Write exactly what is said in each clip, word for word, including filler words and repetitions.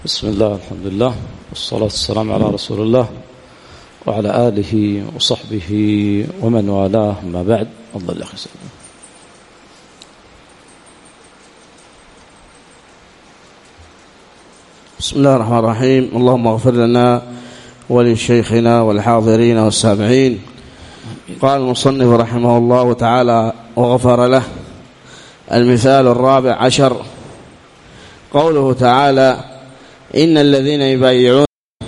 بسم الله الحمد لله والصلاة والسلام على رسول الله وعلى آله وصحبه ومن والاه. ما بعد، الله يا أخي سلام. بسم الله الرحمن الرحيم. اللهم اغفر لنا ولشيخنا والحاضرين والسامعين. قال المصنف رحمه الله تعالى وغفر له: المثال الرابع عشر قوله تعالى: إن الذين يبايعون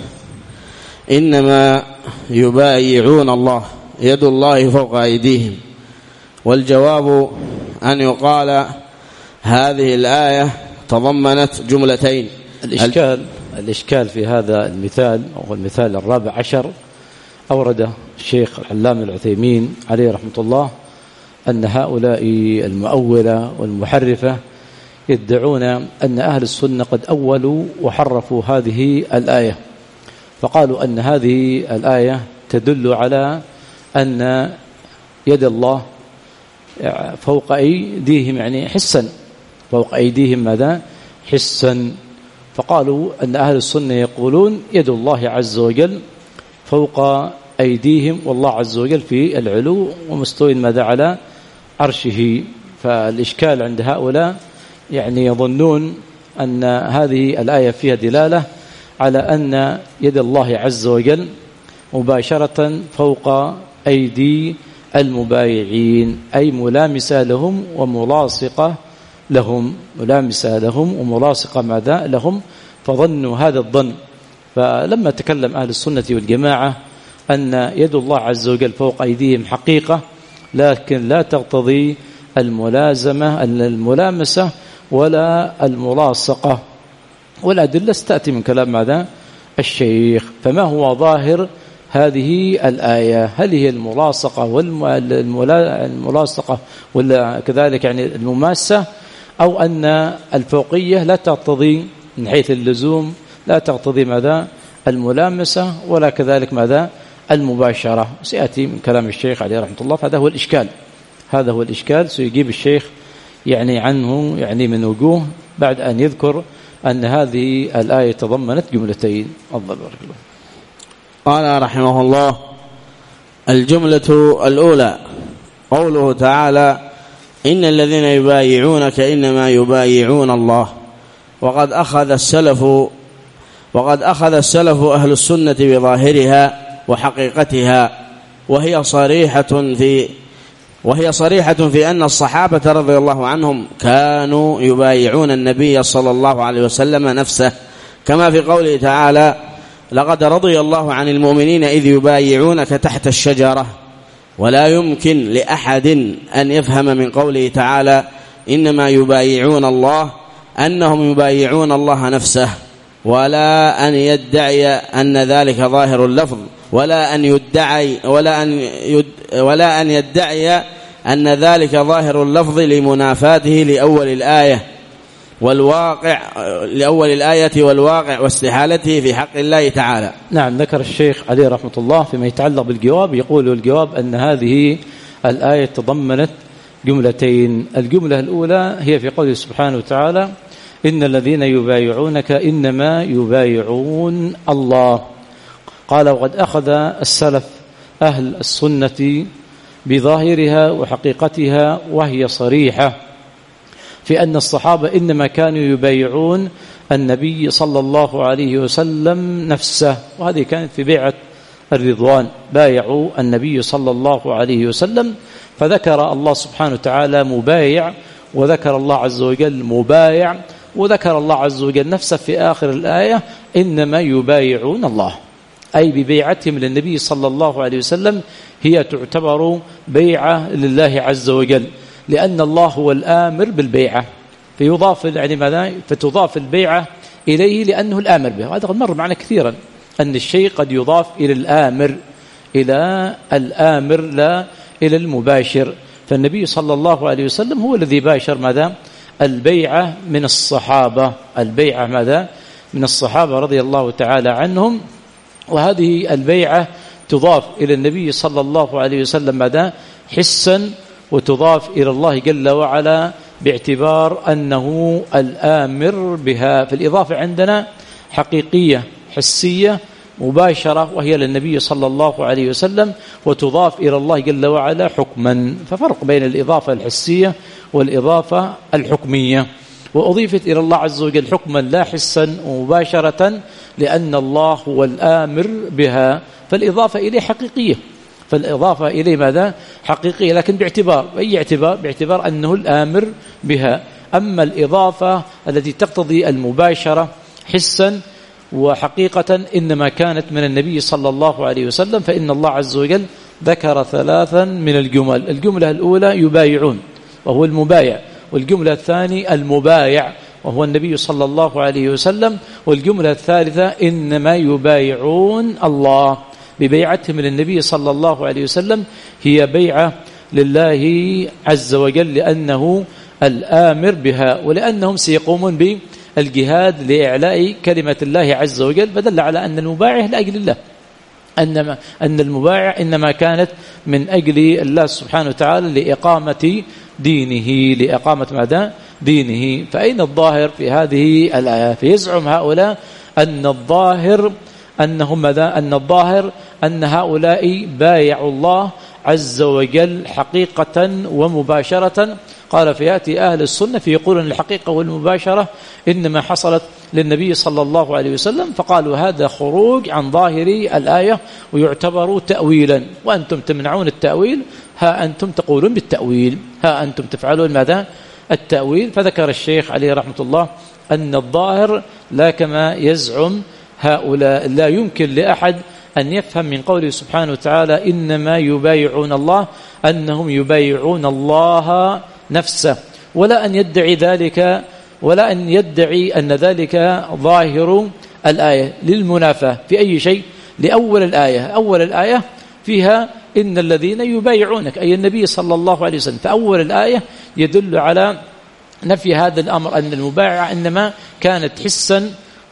إنما يبايعون الله يد الله فوق أيديهم. والجواب أن يقال هذه الآية تضمنت جملتين. الإشكال الإشكال في هذا المثال أو المثال الرابع عشر أورد الشيخ العلامة العثيمين عليه رحمة الله أن هؤلاء المؤولة والمحرفة يدعون أن أهل السنة قد أولوا وحرفوا هذه الآية، فقالوا أن هذه الآية تدل على أن يد الله فوق أيديهم، يعني حسا فوق أيديهم ماذا؟ حسا. فقالوا أن أهل السنة يقولون يد الله عز وجل فوق أيديهم، والله عز وجل في العلو ومستوى ماذا على عرشه. فالإشكال عند هؤلاء يعني يظنون أن هذه الآية فيها دلالة على أن يد الله عز وجل مباشرة فوق أيدي المبايعين، أي ملامسة لهم وملاصقة لهم ملامسة لهم وملاصقة ماذا لهم، فظنوا هذا الظن. فلما تكلم أهل السنة والجماعة أن يد الله عز وجل فوق أيديهم حقيقة، لكن لا تقتضي الملازمة الملامسة ولا الملاصقة، والأدلة ستأتي من كلام ماذا؟ الشيخ. فما هو ظاهر هذه الآية؟ هل هي الملاصقة والملاصقة ولا كذلك يعني المماسة، أو أن الفوقية لا تقتضي من حيث اللزوم لا تقتضي ماذا؟ الملامسة ولا كذلك ماذا؟ المباشرة. سيأتي من كلام الشيخ عليه رحمة الله. فهذا هو الإشكال هذا هو الإشكال سيجيب الشيخ يعني عنه يعني من وجوه بعد أن يذكر أن هذه الآية تضمنت جملتين. الله بارك الله. قال رحمه الله: الجملة الأولى قوله تعالى: إن الذين يبايعونك إنما يبايعون الله. وقد أخذ السلف وقد أخذ السلف أهل السنة بظاهرها وحقيقتها، وهي صريحة في وهي صريحة في أن الصحابة رضي الله عنهم كانوا يبايعون النبي صلى الله عليه وسلم نفسه، كما في قوله تعالى: لقد رضي الله عن المؤمنين إذ يبايعونك تحت الشجرة. ولا يمكن لأحد أن يفهم من قوله تعالى إنما يبايعون الله أنهم يبايعون الله نفسه، ولا أن يدعي أن ذلك ظاهر اللفظ، ولا أن يدعي ولا أن يد ولا أن يدعي أن ذلك ظاهر اللفظ لمنافاته لأول الآية والواقع لأول الآية والواقع واستحالته في حق الله تعالى. نعم، ذكر الشيخ عليه رحمة الله فيما يتعلق بالجواب، يقول الجواب أن هذه الآية تضمنت جملتين. الجملة الأولى هي في قوله سبحانه وتعالى: إن الذين يبايعونك إنما يبايعون الله. قال: وقد أخذ السلف أهل السنة بظاهرها وحقيقتها، وهي صريحة في أن الصحابة إنما كانوا يبايعون النبي صلى الله عليه وسلم نفسه، وهذه كانت في بيعة الرضوان، بايعوا النبي صلى الله عليه وسلم. فذكر الله سبحانه وتعالى مبايع، وذكر الله عز وجل مبايع، وذكر الله عز وجل نفسه في آخر الآية إنما يبايعون الله، أي ببيعتهم للنبي صلى الله عليه وسلم هي تعتبر بيعة لله عز وجل، لأن الله هو الآمر بالبيعة، فيضاف يعني ماذا؟ فتضاف البيعة إليه لأنه الآمر به. هذا مر معنا كثيرا أن الشيء قد يضاف إلى الآمر إلى الآمر لا إلى المباشر. فالنبي صلى الله عليه وسلم هو الذي باشر ماذا؟ البيعة من الصحابة البيعة ماذا؟ من الصحابة رضي الله تعالى عنهم. وهذه البيعة تضاف إلى النبي صلى الله عليه وسلم ماذا؟ حسا، وتضاف إلى الله جل وعلا باعتبار أنه الآمر بها. في الإضافة عندنا حقيقية حسية مباشرة وهي للنبي صلى الله عليه وسلم، وتضاف إلى الله جل وعلا حكما. ففرق بين الإضافة الحسية والإضافة الحكمية. وأضيفت إلى الله عز وجل حكما لا حسا ومباشرة لأن الله هو الآمر بها، فالإضافة إليه حقيقية، فالإضافة إليه ماذا؟ حقيقية، لكن باعتبار أي اعتبار؟ باعتبار أنه الآمر بها. أما الإضافة التي تقتضي المباشرة حسا وحقيقة إنما كانت من النبي صلى الله عليه وسلم، فإن الله عز وجل ذكر ثلاثا من الجمل. الجملة الأولى يبايعون وهو المبايع، والجملة الثانية المبايع وهو النبي صلى الله عليه وسلم، والجملة الثالثة إنما يبايعون الله. ببيعتهم للنبي صلى الله عليه وسلم هي بيعة لله عز وجل لأنه الآمر بها، ولأنهم سيقومون بالجهاد لإعلاء كلمة الله عز وجل، فدل على أن المبايعة لأجل الله، أنما أن المبايعة إنما كانت من أجل الله سبحانه وتعالى لإقامة دينه، لإقامة ماذا؟ دينه. فأين الظاهر في هذه الآية؟ فيزعم هؤلاء أن الظاهر أنهم ماذا؟ أن الظاهر أن هؤلاء بايعوا الله عز وجل حقيقة ومباشرة. قال فيأتي أهل السنة فيقولون الحقيقة والمباشرة إنما حصلت للنبي صلى الله عليه وسلم، فقالوا هذا خروج عن ظاهر الآية ويعتبر تأويلا، وأنتم تمنعون التأويل، ها أنتم تقولون بالتأويل، ها أنتم تفعلون ماذا؟ التأويل. فذكر الشيخ عليه رحمة الله أن الظاهر لا كما يزعم هؤلاء، لا يمكن لأحد أن يفهم من قوله سبحانه وتعالى إنما يبايعون الله أنهم يبايعون الله نفسه، ولا أن يدعي ذلك، ولا أن يدعي أن ذلك ظاهر الآية للمنافاة في أي شيء. لأول الآية، أول الآية فيها إن الذين يبايعونك أي النبي صلى الله عليه وسلم، فأول الآية يدل على نفي هذا الأمر، أن المبايعة إنما كانت حسا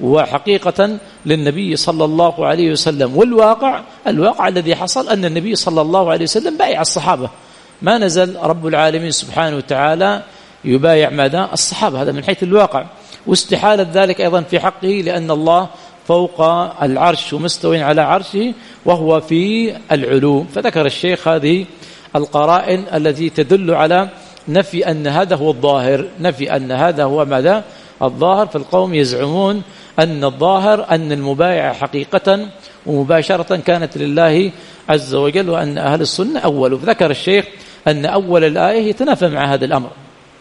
وحقيقة للنبي صلى الله عليه وسلم. والواقع الواقع الذي حصل أن النبي صلى الله عليه وسلم بايع الصحابة، ما نزل رب العالمين سبحانه وتعالى يبايع ماذا؟ الصحابة، هذا من حيث الواقع. واستحالة ذلك أيضا في حقه لأن الله فوق العرش ومستوى على عرشه وهو في العلو. فذكر الشيخ هذه القرائن التي تدل على نفي أن هذا هو الظاهر، نفي أن هذا هو ماذا؟ الظاهر. فالقوم يزعمون أن الظاهر أن المبايعة حقيقة ومباشرة كانت لله عز وجل، وأن أهل السنة أولوا. فذكر الشيخ أن أول الآية يتنافى مع هذا الأمر،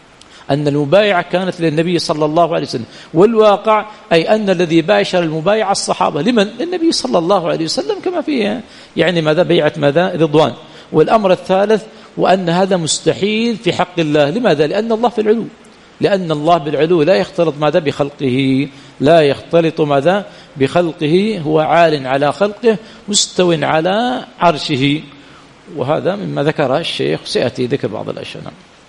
أن المبايعة كانت للنبي صلى الله عليه وسلم، والواقع أي أن الذي باشر المبايعة الصحابة، لمن؟ للنبي صلى الله عليه وسلم، كما في يعني ماذا؟ بيعة ماذا؟ رضوان. والأمر الثالث وأن هذا مستحيل في حق الله. لماذا؟ لأن الله في العلو، لأن الله بالعلو لا يختلط ماذا؟ بخلقه، لا يختلط ماذا؟ بخلقه، هو عال على خلقه مستو على عرشه. وهذا مما ذكر الشيخ، سيأتي ذكر بعض الأشياء.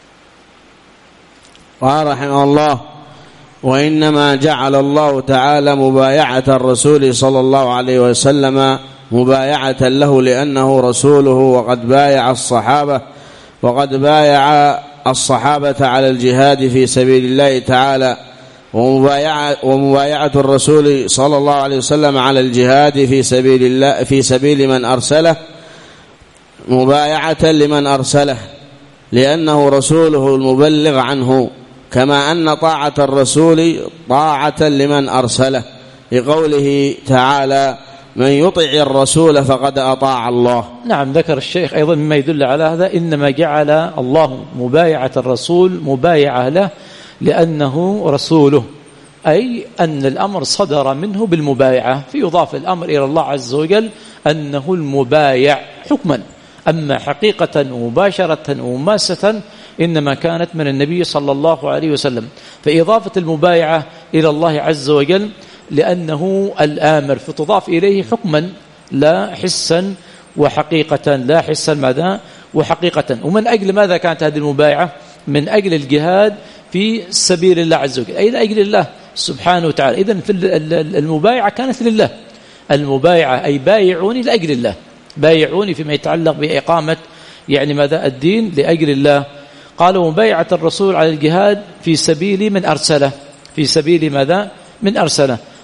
قال رحمه الله: وإنما جعل الله تعالى مبايعة الرسول صلى الله عليه وسلم مبايعة له لأنه رسوله، وقد بايع الصحابة وقد بايع الصحابة على الجهاد في سبيل الله تعالى، ومبايعة, ومبايعة الرسول صلى الله عليه وسلم على الجهاد في سبيل الله في سبيل من أرسله مبايعة لمن أرسله لأنه رسوله المبلغ عنه، كما أن طاعة الرسول طاعة لمن أرسله، لقوله تعالى: من يطع الرسول فقد أطاع الله. نعم، ذكر الشيخ أيضا مما يدل على هذا: إنما جعل الله مبايعة الرسول مبايعة له لأنه رسوله، أي أن الأمر صدر منه بالمبايعة، فيضاف الأمر إلى الله عز وجل أنه المبايع حكما، أما حقيقة ومباشرة ومماسة إنما كانت من النبي صلى الله عليه وسلم. فإضافة المبايعة إلى الله عز وجل لأنه الآمر، فتضاف إليه حكما لا حسا وحقيقة، لا حسا ماذا؟ وحقيقة. ومن أجل ماذا كانت هذه المبايعة؟ من أجل الجهاد في سبيل الله عز وجل، أي لأجل الله سبحانه وتعالى. إذن في المبايعة كانت لله، المبايعة أي بايعوني لأجل الله، بايعوني فيما يتعلق بإقامة يعني ماذا؟ الدين لأجل الله. قالوا مبايعة الرسول على الجهاد في سبيل من أرسله، في سبيل ماذا؟ من أرسله.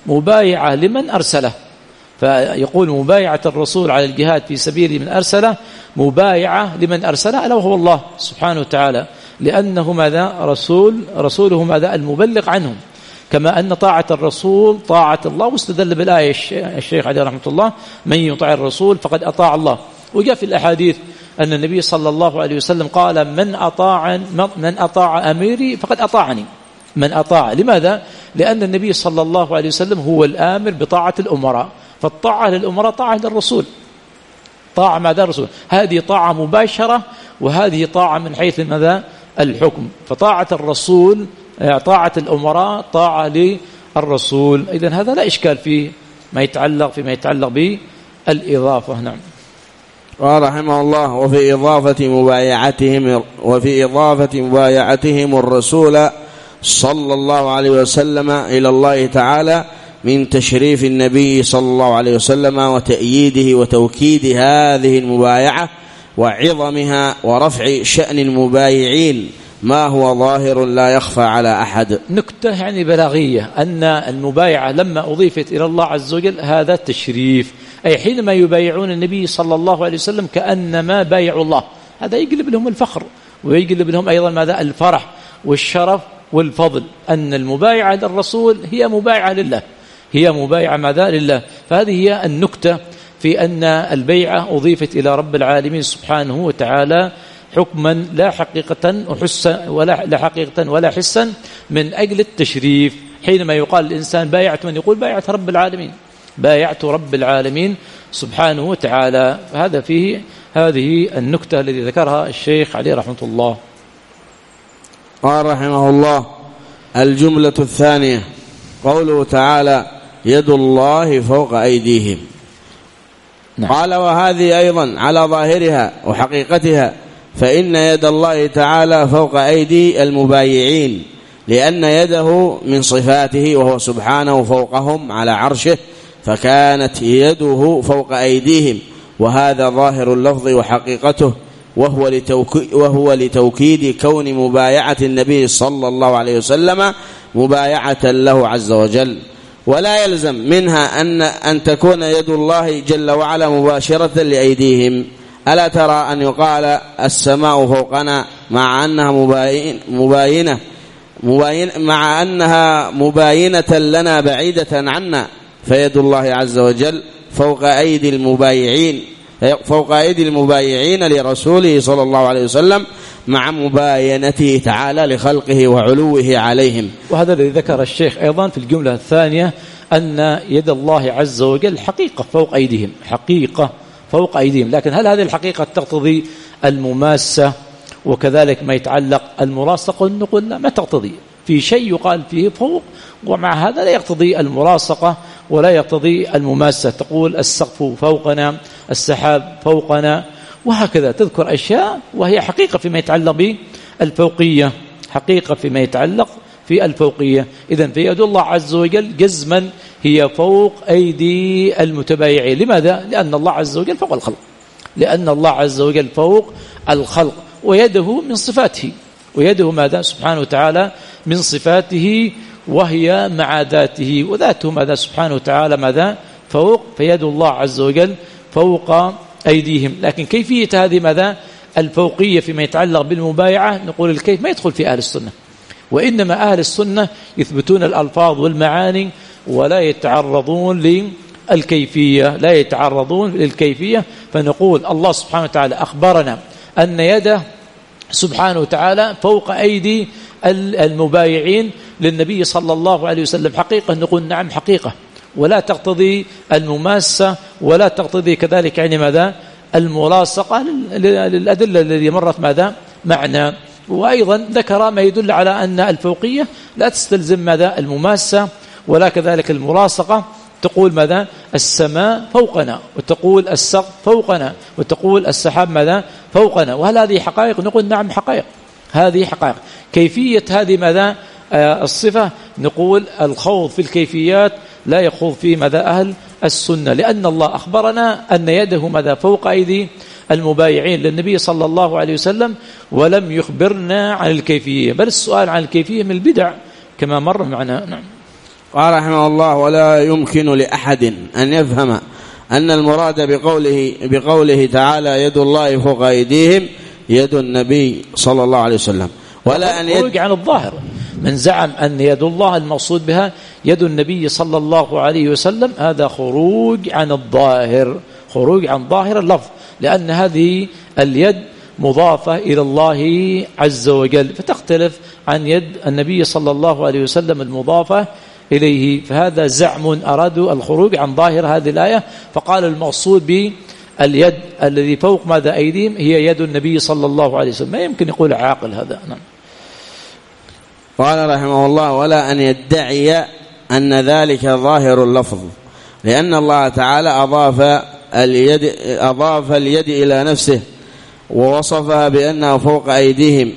مبايعة لمن أرسله، فيقول مبايعة الرسول على الجهاد في سبيل من أرسله مبايعة لمن أرسله ألا وهو الله سبحانه وتعالى، لأنه ماذا رسول رسوله ماذا المبلغ عنهم، كما أن طاعة الرسول طاعة الله. واستدل بالآية الشيخ عليه رحمة الله من يطع الرسول فقد أطاع الله. وجاء في الأحاديث أن النبي صلى الله عليه وسلم قال من أطاع من أطاع أميري فقد أطاعني. من أطاع لماذا؟ لأن النبي صلى الله عليه وسلم هو الآمر بطاعة الأمراء، فالطاعة للأمراء طاعة للرسول، طاعة ماذا الرسول، هذه طاعة مباشرة وهذه طاعة من حيث ماذا الحكم. فطاعة الرسول طاعة الأمراء طاعة للرسول. إذن هذا لا إشكال فيه ما يتعلق فيما يتعلق بالإضافة. نعم. قال رحمه الله وفي إضافة مبايعتهم وفي إضافة مبايعتهم الرسول صلى الله عليه وسلم إلى الله تعالى من تشريف النبي صلى الله عليه وسلم وتأييده وتوكيد هذه المبايعة وعظمها ورفع شأن المبايعين ما هو ظاهر لا يخفى على أحد. نكتة يعني بلاغية أن المبايعة لما أضيفت إلى الله عز وجل هذا التشريف، أي حينما يبايعون النبي صلى الله عليه وسلم كأنما بايعوا الله، هذا يقلب لهم الفخر ويقلب لهم أيضا ماذا الفرح والشرف والفضل، أن المبايعة للرسول هي مبايعة لله، هي مبايعة ماذا لله. فهذه هي النكتة في أن البيعة أضيفت إلى رب العالمين سبحانه وتعالى حكما لا حقيقة وحسا ولا لا حقيقة ولا حسا من أجل التشريف. حينما يقال الإنسان بايعت من يقول بايعت رب العالمين، بايعت رب العالمين سبحانه وتعالى. هذا فيه هذه النكتة التي ذكرها الشيخ عليه رحمة الله. قال رحمه الله الجملة الثانية قوله تعالى يد الله فوق أيديهم. نعم. قال وهذه أيضا على ظاهرها وحقيقتها، فإن يد الله تعالى فوق أيدي المبايعين لأن يده من صفاته وهو سبحانه فوقهم على عرشه، فكانت يده فوق أيديهم، وهذا ظاهر اللفظ وحقيقته، وهو لتوكيد, وهو لتوكيد كون مبايعة النبي صلى الله عليه وسلم مبايعة له عز وجل. ولا يلزم منها أن, أن تكون يد الله جل وعلا مباشرة لأيديهم. ألا ترى أن يقال السماء فوقنا مع أنها مباين مباينة مباين مع أنها مباينة لنا بعيدة عنا، فيد الله عز وجل فوق أيدي المبايعين فوق أيدي المبايعين لرسوله صلى الله عليه وسلم مع مباينته تعالى لخلقه وعلوه عليهم. وهذا الذي ذكر الشيخ أيضا في الجملة الثانية أن يد الله عز وجل حقيقة فوق أيديهم، حقيقة فوق أيديهم. لكن هل هذه الحقيقة تقتضي المماسة وكذلك ما يتعلق الملاصقة؟ نقول لا، ما تقتضي. في شيء يقال فيه فوق ومع هذا لا يقتضي الملاصقة ولا يقتضي المماسة. تقول السقف فوقنا، السحاب فوقنا، وهكذا تذكر أشياء وهي حقيقة فيما يتعلق بالفوقية، حقيقة فيما يتعلق في الفوقية. إذن في يد الله عز وجل جزما هي فوق أيدي المتبايعين. لماذا؟ لأن الله عز وجل فوق الخلق، لأن الله عز وجل فوق الخلق، ويده من صفاته، ويده ماذا سبحانه وتعالى من صفاته وهي مع ذاته، وذاته ماذا سبحانه وتعالى ماذا فوق، فيد الله عز وجل فوق أيديهم. لكن كيفية هذه ماذا الفوقية فيما يتعلق بالمبايعة، نقول الكيف ما يدخل في أهل السنة، وإنما أهل السنة يثبتون الألفاظ والمعاني ولا يتعرضون للكيفية، لا يتعرضون للكيفية. فنقول الله سبحانه وتعالى أخبرنا أن يده سبحانه وتعالى فوق أيدي المبايعين للنبي صلى الله عليه وسلم. حقيقة نقول نعم حقيقة، ولا تقتضي المماسة ولا تقتضي كذلك يعني ماذا الملاصقة للأدلة التي مرت ماذا معنا. وأيضا ذكر ما يدل على أن الفوقية لا تستلزم ماذا المماسة ولا كذلك الملاصقة. تقول ماذا السماء فوقنا، وتقول السقف فوقنا، وتقول السحاب ماذا فوقنا. وهل هذه حقائق؟ نقول نعم حقائق، هذه حقائق. كيفية هذه ماذا آه الصفة، نقول الخوض في الكيفيات لا يخوض فيه ماذا أهل السنة، لأن الله أخبرنا أن يده ماذا فوق أيدي المبايعين للنبي صلى الله عليه وسلم، ولم يخبرنا عن الكيفية، بل السؤال عن الكيفية من البدع كما مر معنا. نعم. قال رحمه الله: ولا يمكن لأحد أن يفهم أن المراد بقوله, بقوله تعالى يد الله فوق أيديهم يد النبي صلى الله عليه وسلم، ولا أن خروج عن الظاهر. من زعم أن يد الله المقصود بها يد النبي صلى الله عليه وسلم، هذا خروج عن الظاهر، خروج عن ظاهر اللفظ، لأن هذه اليد مضافة إلى الله عز وجل، فتختلف عن يد النبي صلى الله عليه وسلم المضافة إليه. فهذا زعم أرادوا الخروج عن ظاهر هذه الآية، فقال المقصود باليد الذي فوق ماذا أيديهم هي يد النبي صلى الله عليه وسلم. ما يمكن يقول عاقل هذا. نعم. قال رحمه الله: ولا أن يدعي أن ذلك ظاهر اللفظ، لأن الله تعالى أضاف اليد, أضاف اليد إلى نفسه ووصفها بأنها فوق أيديهم،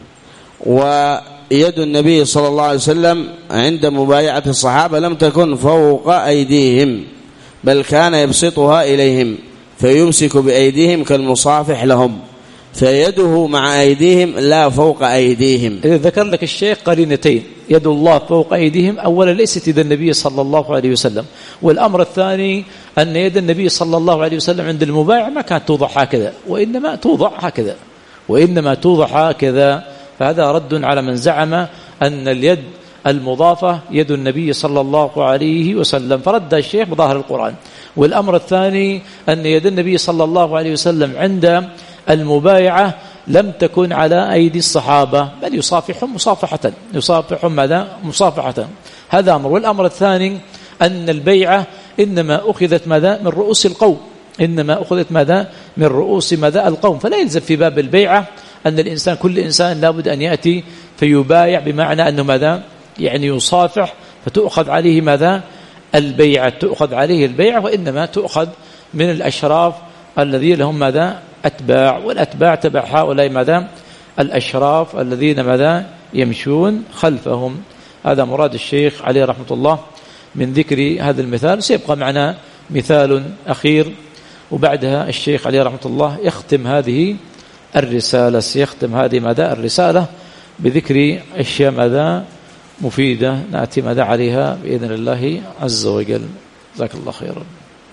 ويد النبي صلى الله عليه وسلم عند مبايعة الصحابة لم تكن فوق أيديهم، بل كان يبسطها إليهم فيمسك بأيديهم كالمصافح لهم، فيده مع أيديهم لا فوق أيديهم. ذكر لك الشيخ قرينتين: يد الله فوق أيديهم، أولا ليست يد النبي صلى الله عليه وسلم، والأمر الثاني أن يد النبي صلى الله عليه وسلم عند المبايع ما كانت توضع هكذا، وإنما توضع هكذا، وإنما توضع هكذا. فهذا رد على من زعم أن اليد المضافة يد النبي صلى الله عليه وسلم، فرد الشيخ بظاهر القرآن. والأمر الثاني أن يد النبي صلى الله عليه وسلم عند المبايعة لم تكن على أيدي الصحابة، بل يصافحهم مصافحة، يصافحهم ماذا؟ مصافحة. هذا أمر. والأمر الثاني أن البيعة إنما أخذت ماذا؟ من رؤوس القوم، إنما أخذت ماذا؟ من رؤوس ماذا؟ القوم. فلا يلزم في باب البيعة أن الإنسان كل إنسان لابد أن يأتي فيبايع، بمعنى أنه ماذا؟ يعني يصافح، فتؤخذ عليه ماذا؟ البيعة، تؤخذ عليه البيعة، وإنما تؤخذ من الأشراف الذين لهم ماذا؟ أتباع، والأتباع تبع هؤلاء ماذا؟ الأشراف الذين ماذا؟ يمشون خلفهم. هذا مراد الشيخ عليه رحمة الله من ذكر هذا المثال. سيبقى معنا مثال أخير، وبعدها الشيخ عليه رحمة الله يختم هذه الرسالة، سيختم هذه ماذا؟ الرسالة بذكر أشياء ماذا؟ مفيدة نأتي ماذا عليها بإذن الله عز وجل. جزاك الله خيرا.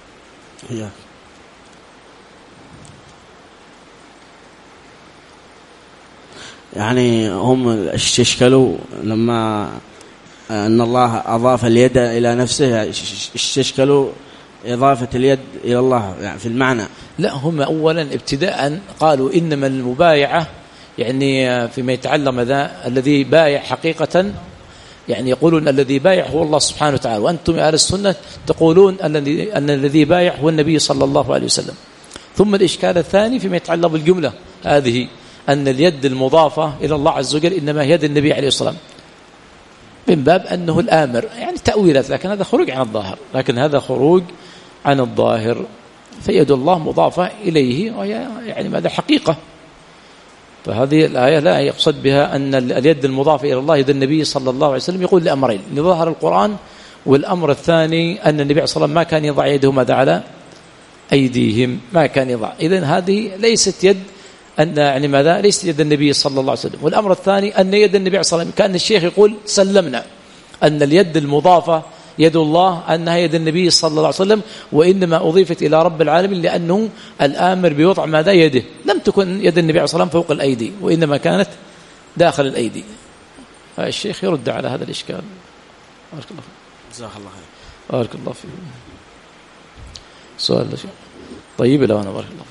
يعني هم استشكلوا لما أن الله أضاف اليد إلى نفسه، استشكلوا إضافة اليد إلى الله يعني في المعنى. لا، هم أولا ابتداء قالوا إنما المبايعة يعني فيما يتعلم ماذا؟ الذي بايع حقيقة، يعني يقولون الذي بايع هو الله سبحانه وتعالى، وأنتم أهل السنة تقولون أن الذي بايع هو النبي صلى الله عليه وسلم. ثم الإشكال الثاني فيما يتعلق بالجملة هذه، أن اليد المضافة إلى الله عز وجل إنما يد النبي عليه الصلاة والسلام، من باب أنه الآمر، يعني تأويلات، لكن هذا خروج عن الظاهر، لكن هذا خروج عن الظاهر. فيد الله مضافة إليه، وهي يعني ماذا؟ حقيقة. فهذه الآية لا يقصد بها أن اليد المضافة إلى الله يد النبي صلى الله عليه وسلم. يقول لأمرين لظاهر القرآن، والأمر الثاني أن النبي صلى الله عليه وسلم ما كان يضع يده ماذا؟ على أيديهم، ما كان يضع. إذن هذه ليست يد أن يعني ماذا؟ ليست يد النبي صلى الله عليه وسلم. والأمر الثاني أن يد النبي صلى الله عليه وسلم، كأن الشيخ يقول سلمنا أن اليد المضافة يد الله أنها يد النبي صلى الله عليه وسلم، وإنما أضيفت إلى رب العالمين لأنه الآمر بوضع ماذا؟ يده. لم تكن يد النبي صلى الله عليه وسلم فوق الأيدي، وإنما كانت داخل الأيدي. الشيخ يرد على هذا الإشكال. بارك الله فيك. جزاك الله خير. بارك الله فيك. سؤال طيب لو أنا بارك الله.